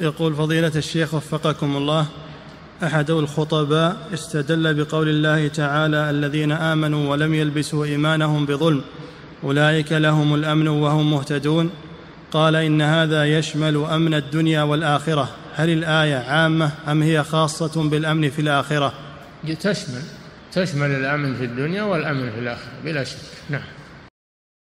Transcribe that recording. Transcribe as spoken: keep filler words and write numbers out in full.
يقول فضيلة الشيخ وفقكم الله، أحد الخطباء استدل بقول الله تعالى الذين آمنوا ولم يلبسوا إيمانهم بظلم أولئك لهم الأمن وهم مهتدون، قال إن هذا يشمل أمن الدنيا والآخرة، هل الآية عامة أم هي خاصة بالأمن في الآخرة؟ تشمل تشمل الأمن في الدنيا والأمن في الآخرة بلا شك. نعم.